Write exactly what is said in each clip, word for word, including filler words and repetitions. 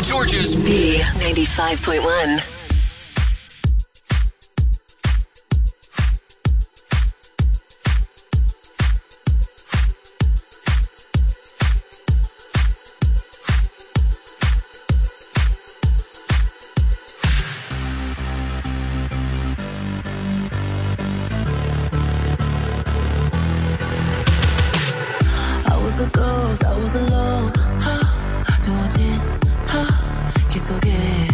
Georgia's B ninety-five point one. I was a ghost, I was alone. 두어진 길 속에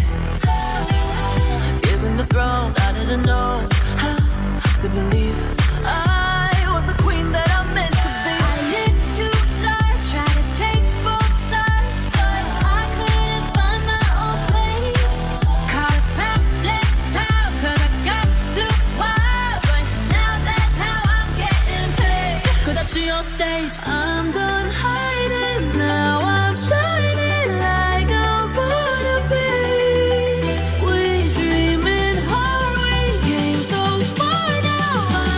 given the throne, I didn't know how to believe I was the queen that I meant to be. I lived two lives, tried to play both sides, but I couldn't find my own place. Caught a pamphlet child, cause I got too wild, but now that's how I'm getting paid. Cause I see on stage, I'm done hiding, now I'm shining like I'm born to be. We dreaming hard, we came so far, now I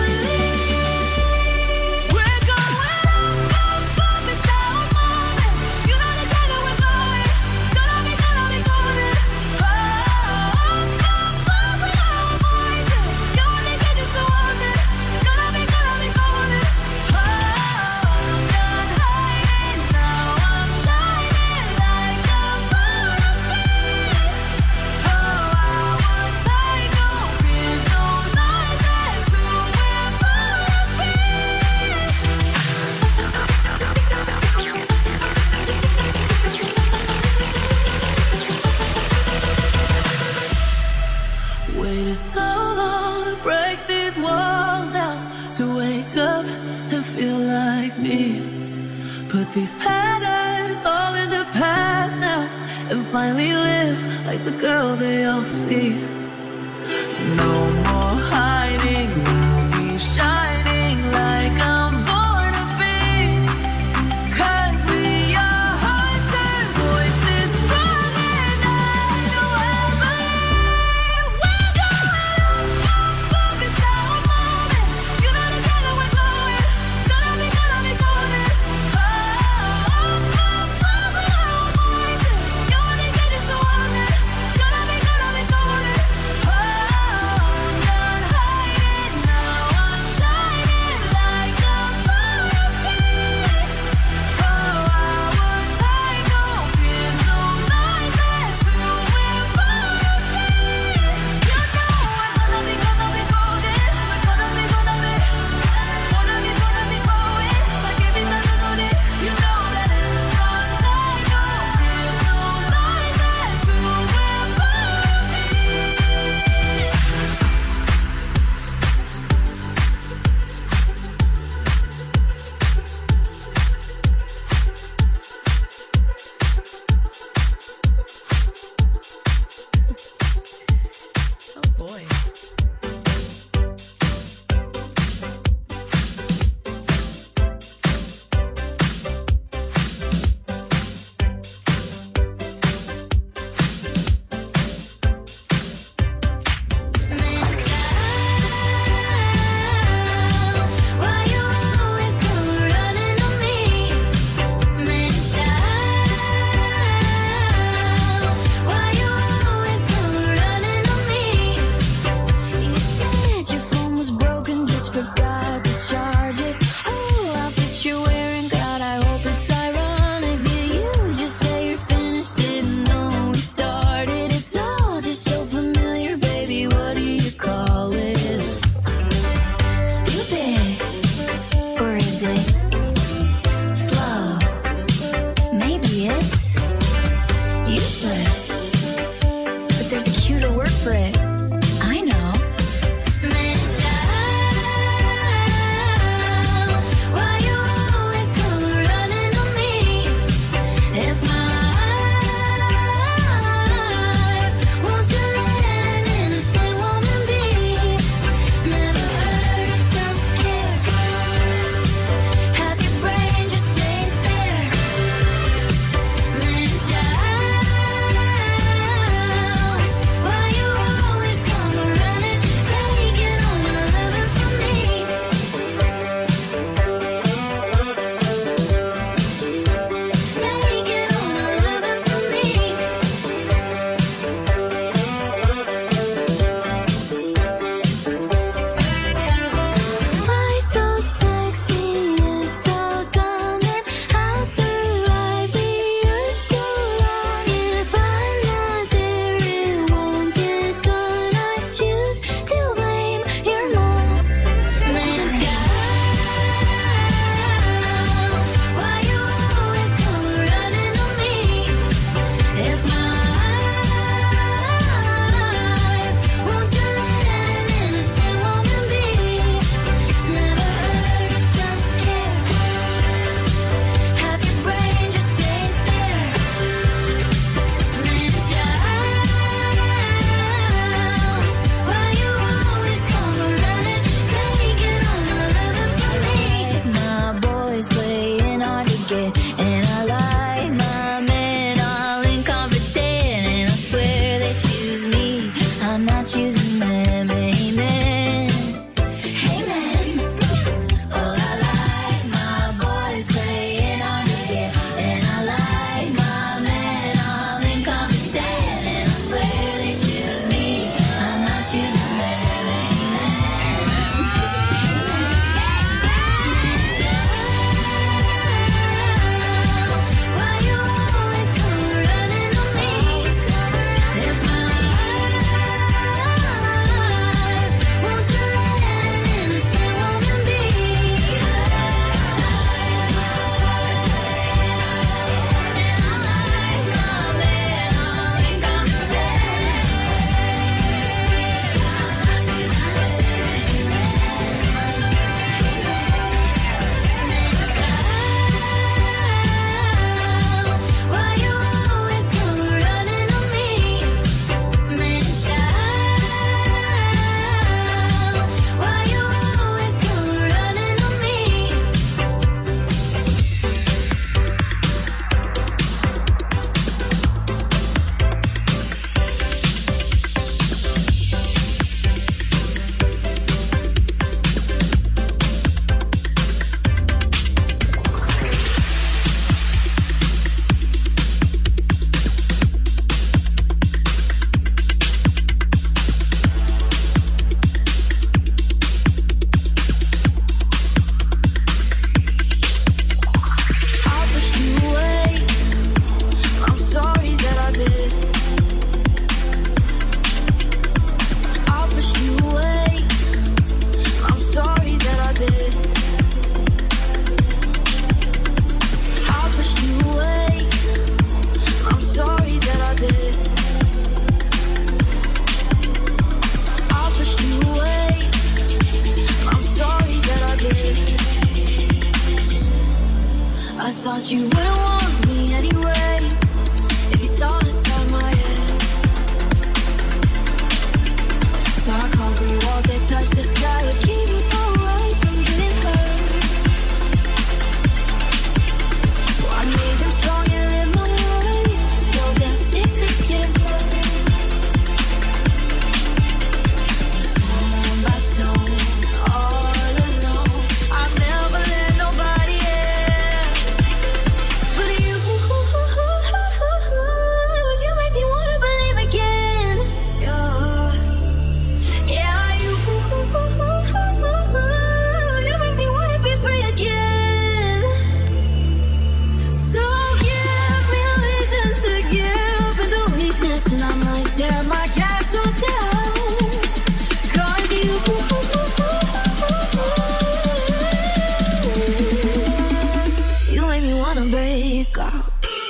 believe we're going up, up, up, it's our moment. You know the time that we're going, gonna be, gonna be golden. Oh, up, up, up with our voices. You only get used to one day, gonna be, gonna be golden. Oh, I'm done hiding, now I'm shining like I'm born to be. Oh, I was tight, no fears, no lies, that's who we're born to be. Waited so long to break these walls down, to wake up and feel like me. Put these patterns all in the past now, and finally live like the girl they all see. No more hiding, I'll be shining like I'm born to be. Cause we are hunters, voices strong and I know I believe we're going up, up, up, it's our moment. You know the time that we're going, gonna be, gonna be golden. Oh, up, up, up with our voices. You only get used to one day, gonna be, gonna be golden. Oh, I'm done and I might tear my castle down. 'Cause you, you make me wanna break out.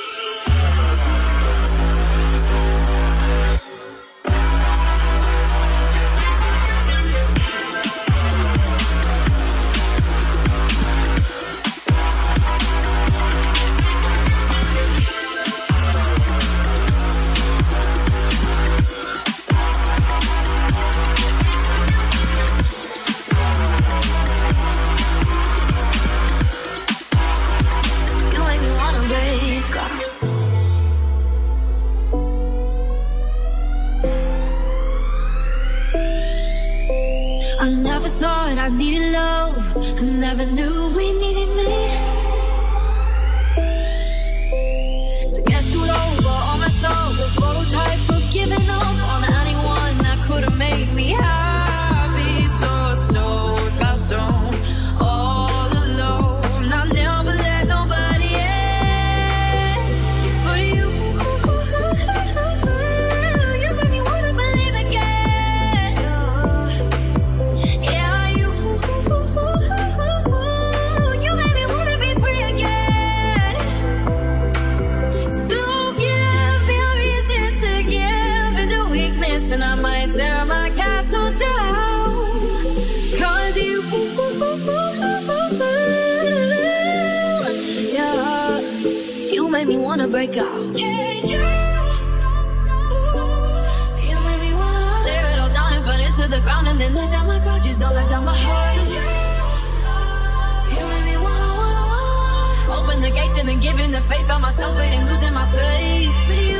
I never thought I needed love. I never knew we needed me. To get screwed over, all messed up, the prototype of giving up on anyone that could have made me happy. So stone by stone, all alone. I never let nobody in, but you, you made me wanna believe again. Yeah, you, you made me wanna be free again. So give me a reason to give into weakness, and I might tear my castle down. 'Cause you, yeah, you made me wanna break out. Yeah, you, you made me wanna tear it all down and burn it to the ground, and then let down my guard. Just don't let down my heart. You made me wanna, wanna, wanna open the gates and then give in the faith. Found myself waiting, losing my faith. But you,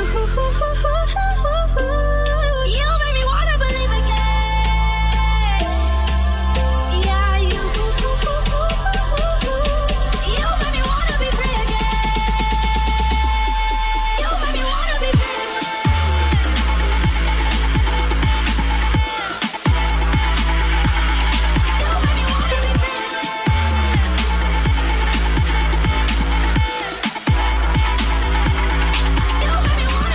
you made me wanna believe again. Yeah, you, you made me wanna be free again. You made me wanna be free again. You made me wanna be free again. You made me wanna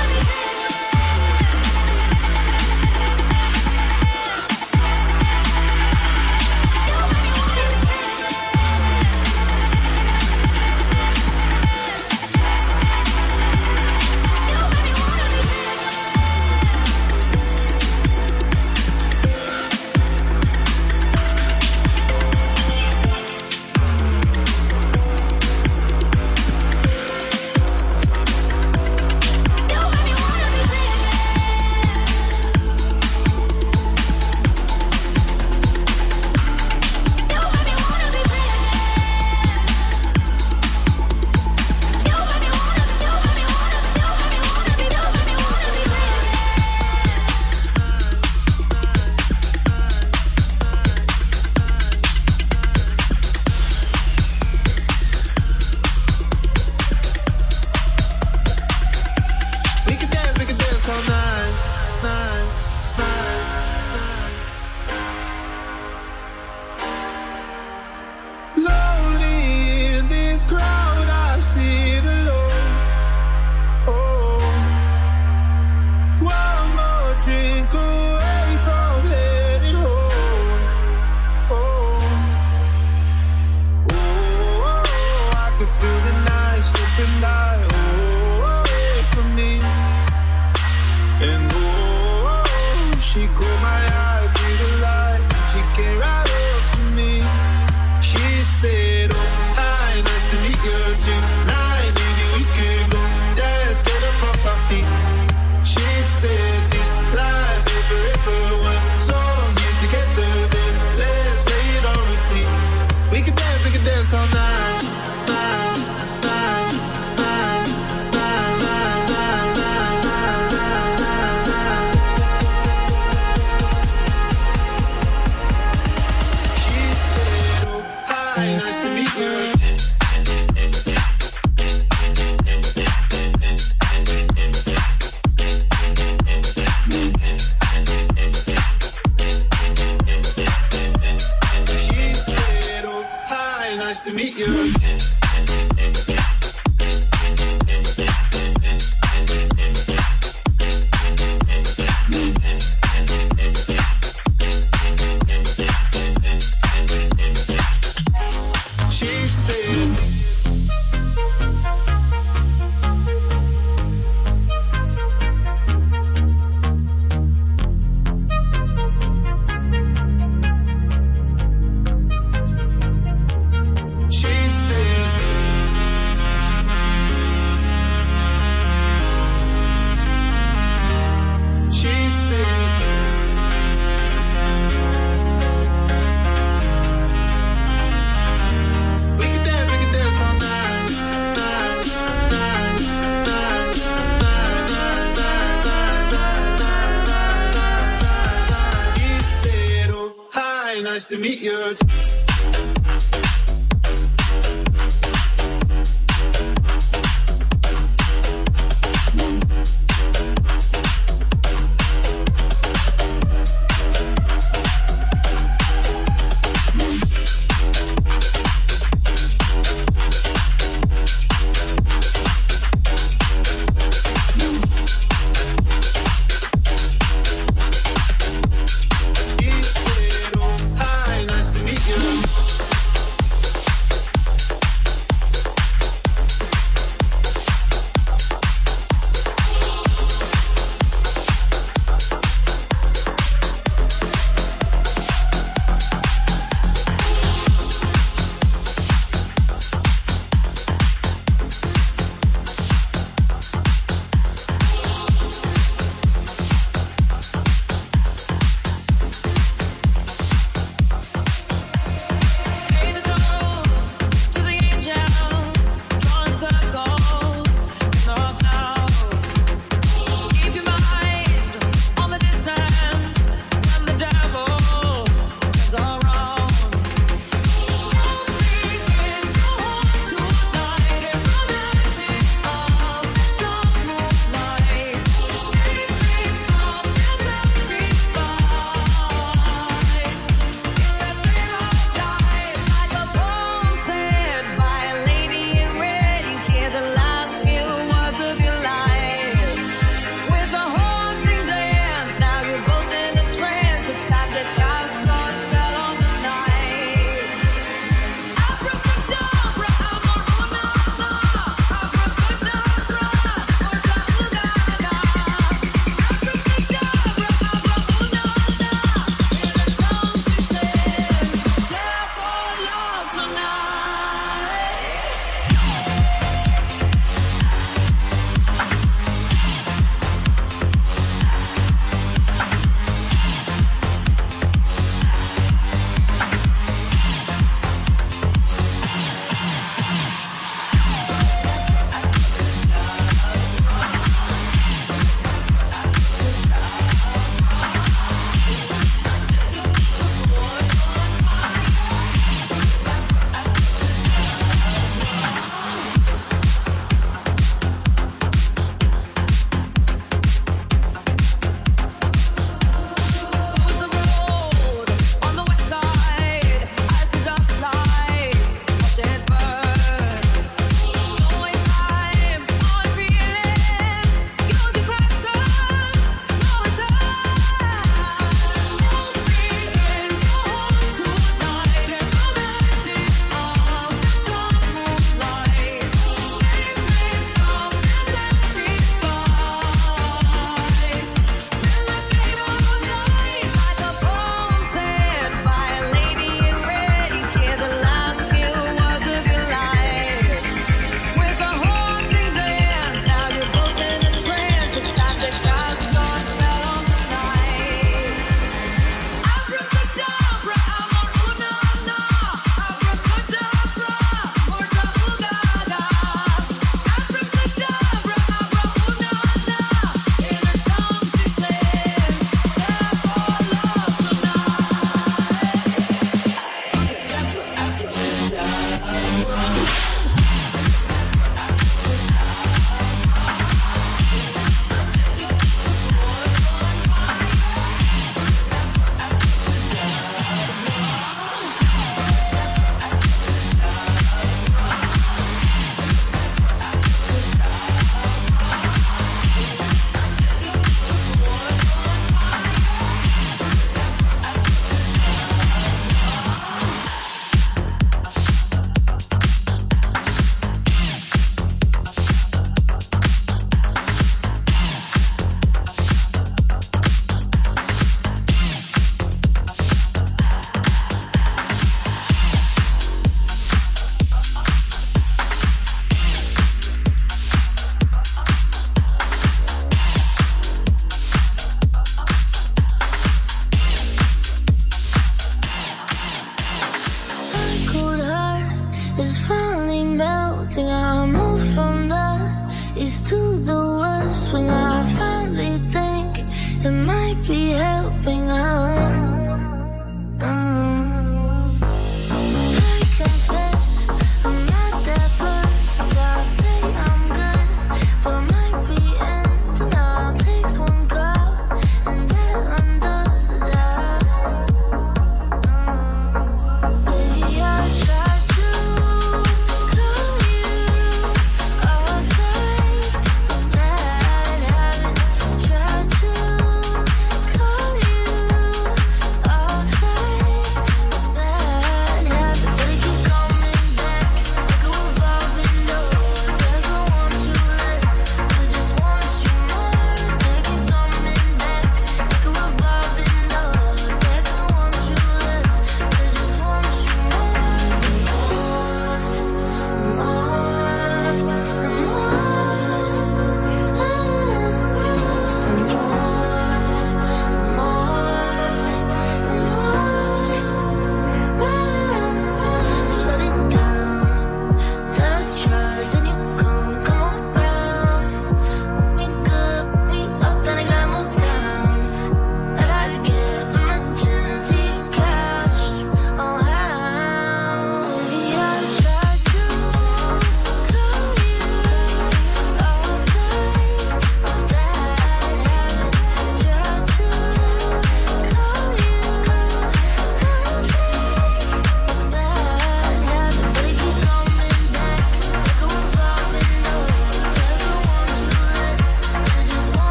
nice to meet you. You said, oh, hi, nice to meet you.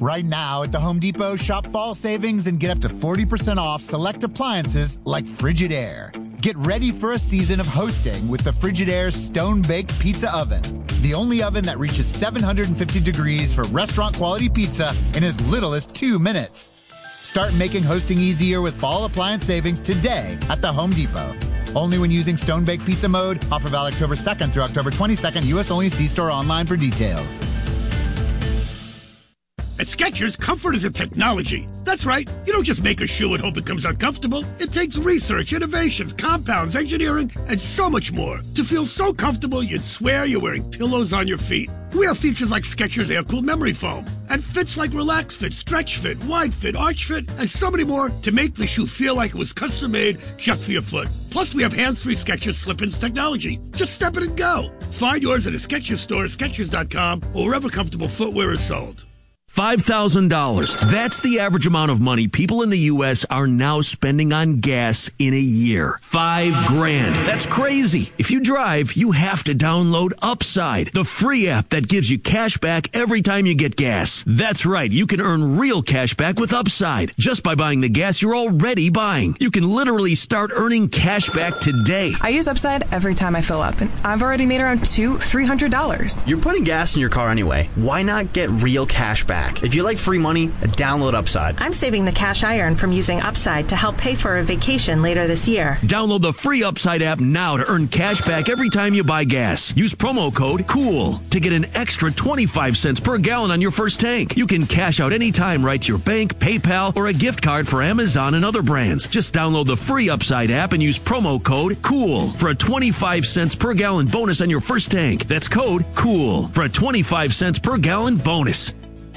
Right now at the Home Depot, shop fall savings and get up to forty percent off select appliances like Frigidaire. Get ready for a season of hosting with the Frigidaire Stone-Baked Pizza Oven. The only oven that reaches seven hundred fifty degrees for restaurant-quality pizza in as little as two minutes. Start making hosting easier with fall appliance savings today at the Home Depot. Only when using Stone-Baked Pizza mode. Offer valid October second through October twenty-second. U S only. See store online for details. At Skechers, comfort is a technology. That's right. You don't just make a shoe and hope it comes out comfortable. It takes research, innovations, compounds, engineering, and so much more to feel so comfortable you'd swear you're wearing pillows on your feet. We have features like Skechers Air-Cooled Memory Foam and fits like Relax Fit, Stretch Fit, Wide Fit, Arch Fit, and so many more to make the shoe feel like it was custom-made just for your foot. Plus, we have hands-free Skechers Slip-ins technology. Just step it and go. Find yours at a Skechers store, Skechers dot com, or wherever comfortable footwear is sold. five thousand dollars. That's the average amount of money people in the U S are now spending on gas in a year. Five grand. That's crazy. If you drive, you have to download Upside, the free app that gives you cash back every time you get gas. That's right. You can earn real cash back with Upside just by buying the gas you're already buying. You can literally start earning cash back today. I use Upside every time I fill up, and I've already made around two, three hundred dollars. You're putting gas in your car anyway. Why not get real cash back? If you like free money, download Upside. I'm saving the cash I earn from using Upside to help pay for a vacation later this year. Download the free Upside app now to earn cash back every time you buy gas. Use promo code COOL to get an extra twenty-five cents per gallon on your first tank. You can cash out anytime right to your bank, PayPal, or a gift card for Amazon and other brands. Just download the free Upside app and use promo code COOL for a twenty-five cents per gallon bonus on your first tank. That's code COOL for a twenty-five cents per gallon bonus.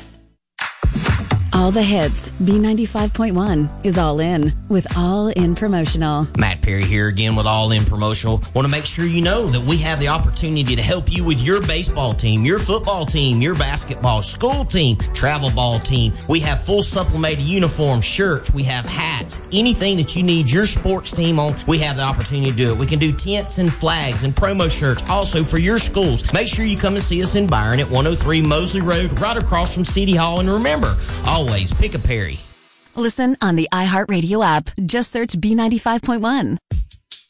All the hits. B ninety-five point one is All In with All In Promotional. Matt Perry here again with All In Promotional. Want to make sure you know that we have the opportunity to help you with your baseball team, your football team, your basketball, school team, travel ball team. We have full sublimated uniforms, shirts, we have hats, anything that you need your sports team on, we have the opportunity to do it. We can do tents and flags and promo shirts also for your schools. Make sure you come and see us in Byron at one oh three Mosley Road, right across from City Hall. And remember, always pick a Perry. Listen on the iHeartRadio app. Just search B ninety-five point one.